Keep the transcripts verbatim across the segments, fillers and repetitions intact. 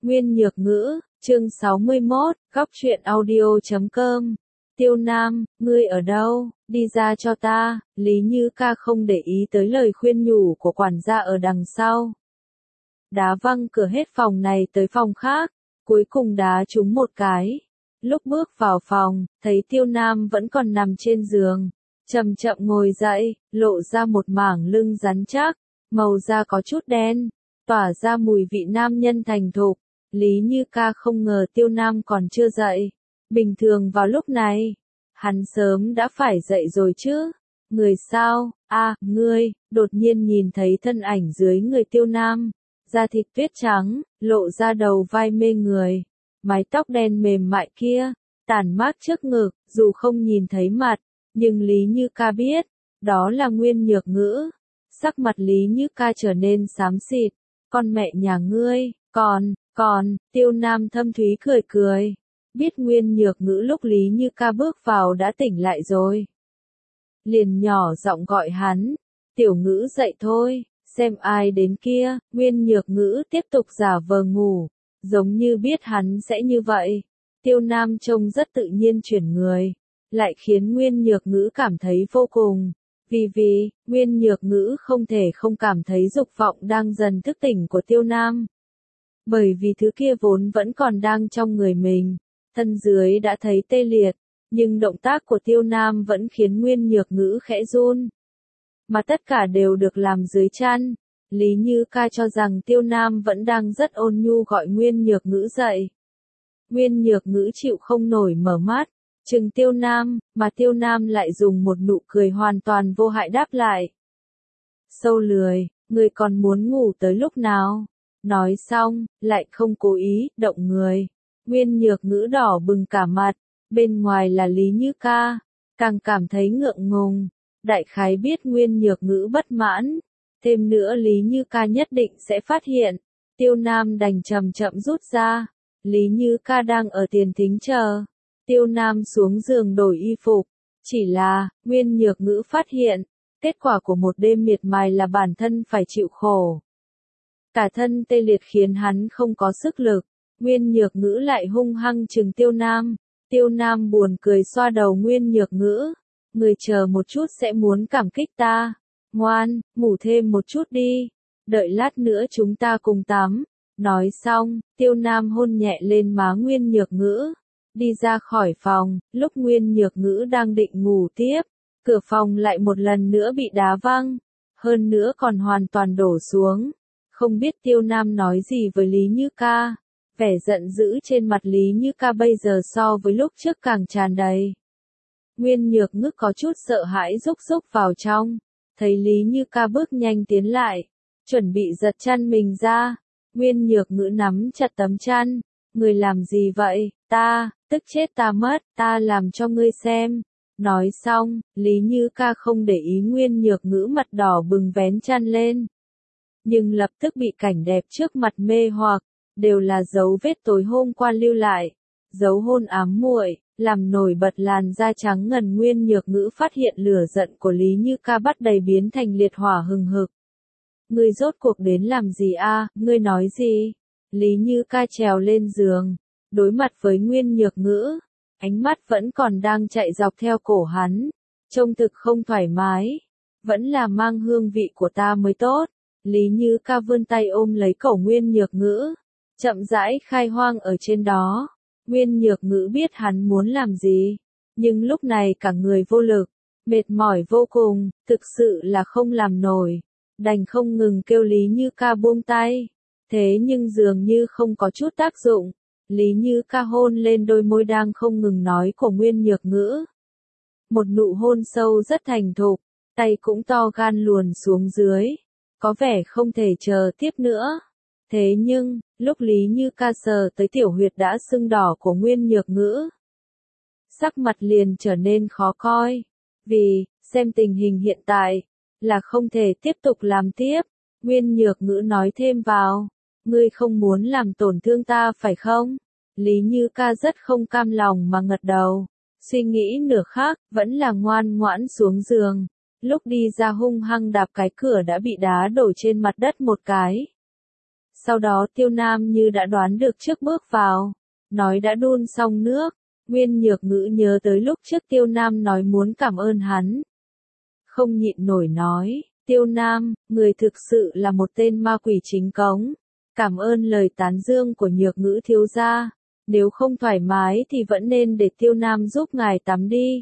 Nguyên Nhược Ngữ, chương sáu mươi mốt, góc truyện audio chấm com. Tiêu Nam, ngươi ở đâu, đi ra cho ta. Lý Như Ca không để ý tới lời khuyên nhủ của quản gia ở đằng sau. Đá văng cửa hết phòng này tới phòng khác, cuối cùng đá trúng một cái. Lúc bước vào phòng, thấy Tiêu Nam vẫn còn nằm trên giường, chậm chậm ngồi dậy, lộ ra một mảng lưng rắn chắc, màu da có chút đen, tỏa ra mùi vị nam nhân thành thục. Lý Như Ca không ngờ Tiêu Nam còn chưa dậy. Bình thường vào lúc này, hắn sớm đã phải dậy rồi chứ. Người sao? À, ngươi, đột nhiên nhìn thấy thân ảnh dưới người Tiêu Nam. Da thịt tuyết trắng, lộ ra đầu vai mê người. Mái tóc đen mềm mại kia, tản mát trước ngực, dù không nhìn thấy mặt, nhưng Lý Như Ca biết, đó là Nguyên Nhược Ngữ. Sắc mặt Lý Như Ca trở nên xám xịt. Con mẹ nhà ngươi, còn, còn, Tiêu Nam thâm thúy cười cười. Biết Nguyên Nhược Ngữ lúc Lý Như Ca bước vào đã tỉnh lại rồi. Liền nhỏ giọng gọi hắn, Tiểu Ngữ dậy thôi, xem ai đến kia. Nguyên Nhược Ngữ tiếp tục giả vờ ngủ, giống như biết hắn sẽ như vậy. Tiêu Nam trông rất tự nhiên chuyển người, lại khiến Nguyên Nhược Ngữ cảm thấy vô cùng. Vì vì, Nguyên Nhược Ngữ không thể không cảm thấy dục vọng đang dần thức tỉnh của Tiêu Nam. Bởi vì thứ kia vốn vẫn còn đang trong người mình, thân dưới đã thấy tê liệt, nhưng động tác của Tiêu Nam vẫn khiến Nguyên Nhược Ngữ khẽ run. Mà tất cả đều được làm dưới chăn. Lý Như Ca cho rằng Tiêu Nam vẫn đang rất ôn nhu gọi Nguyên Nhược Ngữ dậy. Nguyên Nhược Ngữ chịu không nổi mở mắt, chừng Tiêu Nam, mà Tiêu Nam lại dùng một nụ cười hoàn toàn vô hại đáp lại. Sâu lười, người còn muốn ngủ tới lúc nào? Nói xong, lại không cố ý, động người. Nguyên Nhược Ngữ đỏ bừng cả mặt, bên ngoài là Lý Như Ca, càng cảm thấy ngượng ngùng. Đại khái biết Nguyên Nhược Ngữ bất mãn, thêm nữa Lý Như Ca nhất định sẽ phát hiện. Tiêu Nam đành chậm chậm rút ra. Lý Như Ca đang ở tiền thính chờ. Tiêu Nam xuống giường đổi y phục. Chỉ là, Nguyên Nhược Ngữ phát hiện, kết quả của một đêm miệt mài là bản thân phải chịu khổ. Cả thân tê liệt khiến hắn không có sức lực. Nguyên Nhược Ngữ lại hung hăng trừng Tiêu Nam. Tiêu Nam buồn cười xoa đầu Nguyên Nhược Ngữ. Người chờ một chút sẽ muốn cảm kích ta. Ngoan, ngủ thêm một chút đi. Đợi lát nữa chúng ta cùng tắm. Nói xong, Tiêu Nam hôn nhẹ lên má Nguyên Nhược Ngữ. Đi ra khỏi phòng, lúc Nguyên Nhược Ngữ đang định ngủ tiếp. Cửa phòng lại một lần nữa bị đá văng. Hơn nữa còn hoàn toàn đổ xuống. Không biết Tiêu Nam nói gì với Lý Như Ca. Vẻ giận dữ trên mặt Lý Như Ca bây giờ so với lúc trước càng tràn đầy. Nguyên Nhược Ngữ có chút sợ hãi rúc rúc vào trong. Thấy Lý Như Ca bước nhanh tiến lại, chuẩn bị giật chăn mình ra. Nguyên Nhược Ngữ nắm chặt tấm chăn. Người làm gì vậy? Ta, tức chết ta mất, ta làm cho ngươi xem. Nói xong, Lý Như Ca không để ý Nguyên Nhược Ngữ mặt đỏ bừng vén chăn lên. Nhưng lập tức bị cảnh đẹp trước mặt mê hoặc, đều là dấu vết tối hôm qua lưu lại. Dấu hôn ám muội, làm nổi bật làn da trắng ngần. Nguyên Nhược Ngữ phát hiện lửa giận của Lý Như Ca bắt đầy biến thành liệt hỏa hừng hực. Ngươi rốt cuộc đến làm gì a? Ngươi nói gì? Lý Như Ca trèo lên giường, đối mặt với Nguyên Nhược Ngữ, ánh mắt vẫn còn đang chạy dọc theo cổ hắn, trông thực không thoải mái. Vẫn là mang hương vị của ta mới tốt. Lý Như Ca vươn tay ôm lấy cổ Nguyên Nhược Ngữ, chậm rãi khai hoang ở trên đó. Nguyên Nhược Ngữ biết hắn muốn làm gì, nhưng lúc này cả người vô lực, mệt mỏi vô cùng, thực sự là không làm nổi, đành không ngừng kêu Lý Như Ca buông tay. Thế nhưng dường như không có chút tác dụng. Lý Như Ca hôn lên đôi môi đang không ngừng nói của Nguyên Nhược Ngữ. Một nụ hôn sâu rất thành thục, tay cũng to gan luồn xuống dưới, có vẻ không thể chờ tiếp nữa. Thế nhưng, lúc Lý Như Ca sờ tới tiểu huyệt đã sưng đỏ của Nguyên Nhược Ngữ, sắc mặt liền trở nên khó coi. Vì, xem tình hình hiện tại, là không thể tiếp tục làm tiếp. Nguyên Nhược Ngữ nói thêm vào, ngươi không muốn làm tổn thương ta phải không? Lý Như Ca rất không cam lòng mà ngật đầu. Suy nghĩ nửa khác, vẫn là ngoan ngoãn xuống giường. Lúc đi ra hung hăng đạp cái cửa đã bị đá đổ trên mặt đất một cái. Sau đó Tiêu Nam như đã đoán được trước bước vào, nói đã đun xong nước, Nguyên Nhược Ngữ nhớ tới lúc trước Tiêu Nam nói muốn cảm ơn hắn. Không nhịn nổi nói, Tiêu Nam, người thực sự là một tên ma quỷ chính cống, cảm ơn lời tán dương của Nhược Ngữ thiếu gia, nếu không thoải mái thì vẫn nên để Tiêu Nam giúp ngài tắm đi.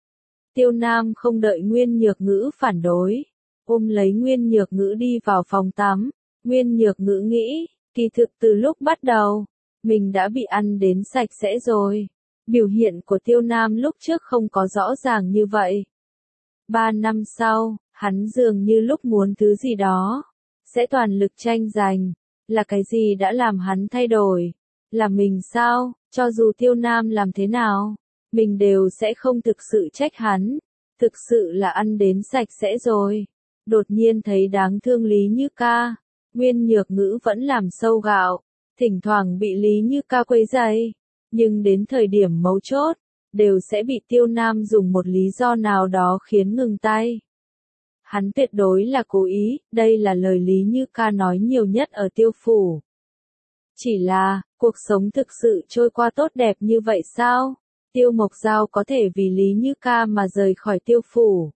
Tiêu Nam không đợi Nguyên Nhược Ngữ phản đối, ôm lấy Nguyên Nhược Ngữ đi vào phòng tắm. Nguyên Nhược Ngữ nghĩ, kỳ thực từ lúc bắt đầu, mình đã bị ăn đến sạch sẽ rồi. Biểu hiện của Tiêu Nam lúc trước không có rõ ràng như vậy. Ba năm sau, hắn dường như lúc muốn thứ gì đó, sẽ toàn lực tranh giành. Là cái gì đã làm hắn thay đổi? Là mình sao? Cho dù Tiêu Nam làm thế nào, mình đều sẽ không thực sự trách hắn. Thực sự là ăn đến sạch sẽ rồi. Đột nhiên thấy đáng thương Lý Như Ca. Nguyên Nhược Ngữ vẫn làm sâu gạo, thỉnh thoảng bị Lý Như Ca quấy rầy, nhưng đến thời điểm mấu chốt, đều sẽ bị Tiêu Nam dùng một lý do nào đó khiến ngừng tay. Hắn tuyệt đối là cố ý, đây là lời Lý Như Ca nói nhiều nhất ở Tiêu phủ. Chỉ là, cuộc sống thực sự trôi qua tốt đẹp như vậy sao? Tiêu Mộc Giao có thể vì Lý Như Ca mà rời khỏi Tiêu phủ.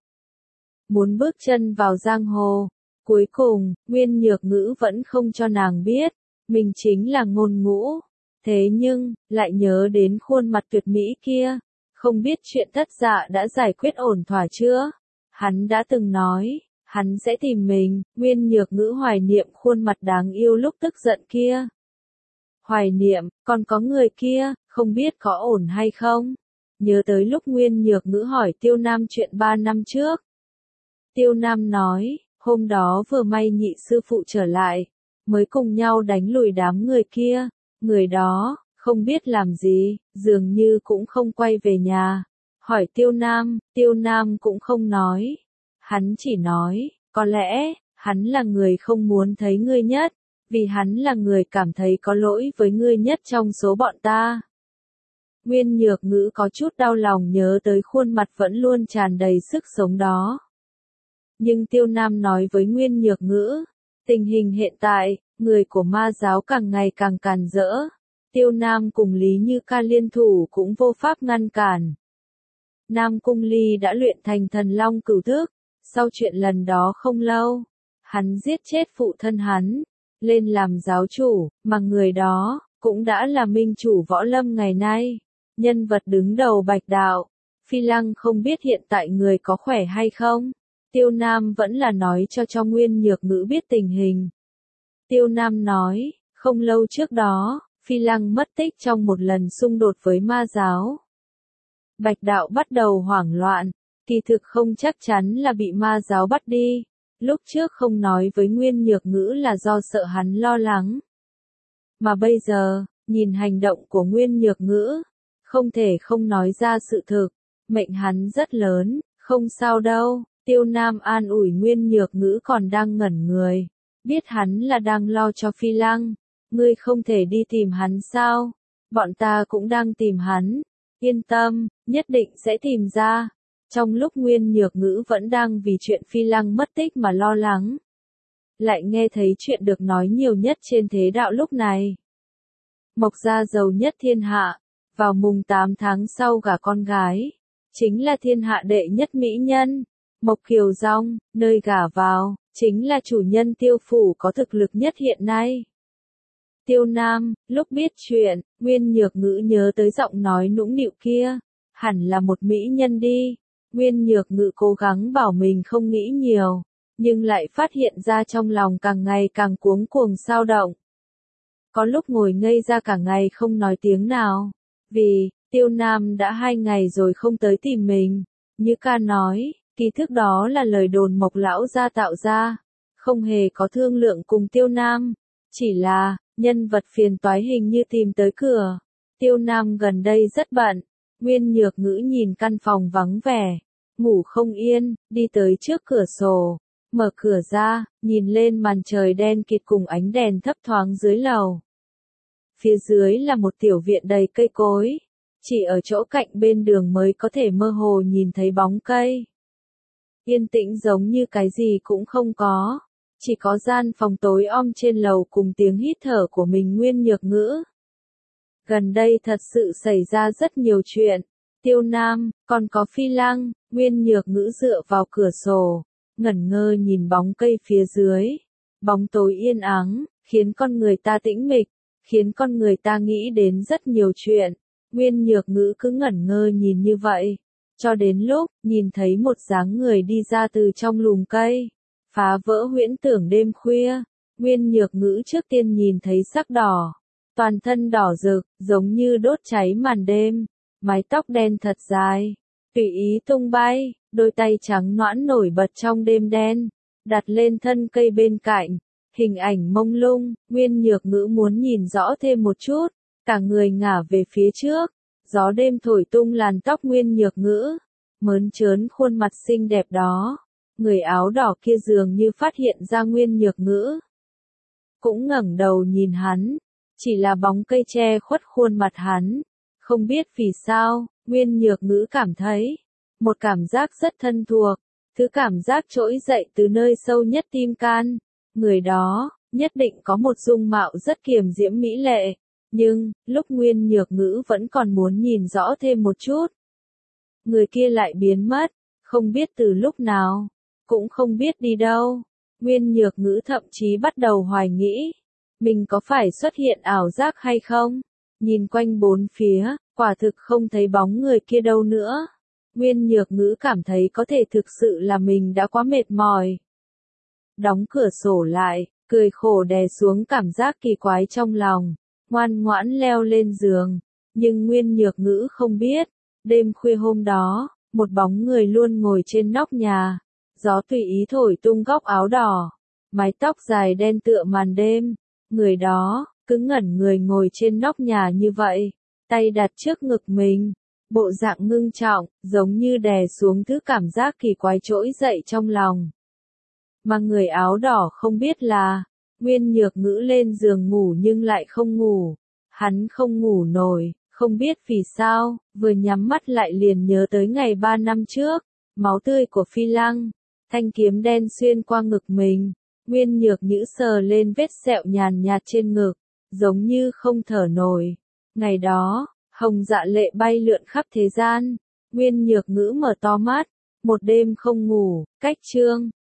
Muốn bước chân vào giang hồ. Cuối cùng, Nguyên Nhược Ngữ vẫn không cho nàng biết, mình chính là Ngôn Ngũ. Thế nhưng, lại nhớ đến khuôn mặt tuyệt mỹ kia, không biết chuyện Thất Dạ đã giải quyết ổn thỏa chưa? Hắn đã từng nói, hắn sẽ tìm mình. Nguyên Nhược Ngữ hoài niệm khuôn mặt đáng yêu lúc tức giận kia. Hoài niệm, còn có người kia, không biết có ổn hay không? Nhớ tới lúc Nguyên Nhược Ngữ hỏi Tiêu Nam chuyện ba năm trước. Tiêu Nam nói, hôm đó vừa may nhị sư phụ trở lại, mới cùng nhau đánh lùi đám người kia, người đó, không biết làm gì, dường như cũng không quay về nhà. Hỏi Tiêu Nam, Tiêu Nam cũng không nói. Hắn chỉ nói, có lẽ, hắn là người không muốn thấy ngươi nhất, vì hắn là người cảm thấy có lỗi với ngươi nhất trong số bọn ta. Nguyên Nhược Ngữ có chút đau lòng nhớ tới khuôn mặt vẫn luôn tràn đầy sức sống đó. Nhưng Tiêu Nam nói với Nguyên Nhược Ngữ, tình hình hiện tại, người của ma giáo càng ngày càng càn rỡ. Tiêu Nam cùng Lý Như Ca liên thủ cũng vô pháp ngăn cản. Nam Cung Ly đã luyện thành thần long cửu thức, sau chuyện lần đó không lâu, hắn giết chết phụ thân hắn, lên làm giáo chủ, mà người đó, cũng đã là minh chủ võ lâm ngày nay, nhân vật đứng đầu Bạch Đạo. Phi Lăng không biết hiện tại người có khỏe hay không? Tiêu Nam vẫn là nói cho cho Nguyên Nhược Ngữ biết tình hình. Tiêu Nam nói, không lâu trước đó, Phi Lăng mất tích trong một lần xung đột với ma giáo. Bạch Đạo bắt đầu hoảng loạn, kỳ thực không chắc chắn là bị ma giáo bắt đi. Lúc trước không nói với Nguyên Nhược Ngữ là do sợ hắn lo lắng. Mà bây giờ, nhìn hành động của Nguyên Nhược Ngữ, không thể không nói ra sự thực, mệnh hắn rất lớn, không sao đâu. Tiêu Nam an ủi Nguyên Nhược Ngữ còn đang ngẩn người, biết hắn là đang lo cho Phi Lăng, ngươi không thể đi tìm hắn sao? Bọn ta cũng đang tìm hắn, yên tâm, nhất định sẽ tìm ra. Trong lúc Nguyên Nhược Ngữ vẫn đang vì chuyện Phi Lăng mất tích mà lo lắng, lại nghe thấy chuyện được nói nhiều nhất trên thế đạo lúc này. Mộc gia giàu nhất thiên hạ, vào mùng tám tháng sau gả con gái, chính là thiên hạ đệ nhất mỹ nhân. Mộc Kiều Dong, nơi gả vào, chính là chủ nhân Tiêu phủ có thực lực nhất hiện nay. Tiêu Nam, lúc biết chuyện, Nguyên Nhược Ngữ nhớ tới giọng nói nũng nịu kia, hẳn là một mỹ nhân đi. Nguyên Nhược Ngữ cố gắng bảo mình không nghĩ nhiều, nhưng lại phát hiện ra trong lòng càng ngày càng cuống cuồng xao động. Có lúc ngồi ngây ra cả ngày không nói tiếng nào, vì, Tiêu Nam đã hai ngày rồi không tới tìm mình. Như Ca nói, kỳ thực đó là lời đồn Mộc lão gia tạo ra, không hề có thương lượng cùng Tiêu Nam, chỉ là, nhân vật phiền toái hình như tìm tới cửa. Tiêu Nam gần đây rất bận, Nguyên Nhược Ngữ nhìn căn phòng vắng vẻ, ngủ không yên, đi tới trước cửa sổ, mở cửa ra, nhìn lên màn trời đen kịt cùng ánh đèn thấp thoáng dưới lầu. Phía dưới là một tiểu viện đầy cây cối, chỉ ở chỗ cạnh bên đường mới có thể mơ hồ nhìn thấy bóng cây. Yên tĩnh giống như cái gì cũng không có, Chỉ có gian phòng tối om trên lầu cùng tiếng hít thở của mình Nguyên Nhược Ngữ. Gần đây thật sự xảy ra rất nhiều chuyện. Tiêu Nam, còn có Phi Lăng, Nguyên Nhược Ngữ dựa vào cửa sổ, ngẩn ngơ nhìn bóng cây phía dưới. Bóng tối yên ắng, khiến con người ta tĩnh mịch, khiến con người ta nghĩ đến rất nhiều chuyện. Nguyên Nhược Ngữ cứ ngẩn ngơ nhìn như vậy, cho đến lúc nhìn thấy một dáng người đi ra từ trong lùm cây, phá vỡ huyễn tưởng đêm khuya. Nguyên Nhược Ngữ trước tiên nhìn thấy sắc đỏ, toàn thân đỏ rực, giống như đốt cháy màn đêm, mái tóc đen thật dài, tùy ý tung bay, đôi tay trắng nõn nổi bật trong đêm đen, đặt lên thân cây bên cạnh, hình ảnh mông lung. Nguyên Nhược Ngữ muốn nhìn rõ thêm một chút, cả người ngả về phía trước, gió đêm thổi tung làn tóc Nguyên Nhược Ngữ, mớn trớn khuôn mặt xinh đẹp đó. Người áo đỏ kia dường như phát hiện ra Nguyên Nhược Ngữ, cũng ngẩng đầu nhìn hắn, chỉ là bóng cây che khuất khuôn mặt hắn. Không biết vì sao, Nguyên Nhược Ngữ cảm thấy một cảm giác rất thân thuộc, thứ cảm giác trỗi dậy từ nơi sâu nhất tim can. Người đó nhất định có một dung mạo rất kiềm diễm mỹ lệ, nhưng lúc Nguyên Nhược Ngữ vẫn còn muốn nhìn rõ thêm một chút, người kia lại biến mất, không biết từ lúc nào, cũng không biết đi đâu. Nguyên Nhược Ngữ thậm chí bắt đầu hoài nghĩ, mình có phải xuất hiện ảo giác hay không? Nhìn quanh bốn phía, quả thực không thấy bóng người kia đâu nữa. Nguyên Nhược Ngữ cảm thấy có thể thực sự là mình đã quá mệt mỏi. Đóng cửa sổ lại, cười khổ đè xuống cảm giác kỳ quái trong lòng, ngoan ngoãn leo lên giường. Nhưng Nguyên Nhược Ngữ không biết, đêm khuya hôm đó, một bóng người luôn ngồi trên nóc nhà, gió tùy ý thổi tung góc áo đỏ, mái tóc dài đen tựa màn đêm. Người đó cứ ngẩn người ngồi trên nóc nhà như vậy, tay đặt trước ngực mình, bộ dạng ngưng trọng, giống như đè xuống thứ cảm giác kỳ quái trỗi dậy trong lòng. Mà người áo đỏ không biết là, Nguyên Nhược Ngữ lên giường ngủ nhưng lại không ngủ. Hắn không ngủ nổi, không biết vì sao, vừa nhắm mắt lại liền nhớ tới ngày ba năm trước, máu tươi của Phi Lăng, thanh kiếm đen xuyên qua ngực mình. Nguyên Nhược Ngữ sờ lên vết sẹo nhàn nhạt trên ngực, giống như không thở nổi. Ngày đó, hồng dạ lệ bay lượn khắp thế gian. Nguyên Nhược Ngữ mở to mắt, một đêm không ngủ, cách chương.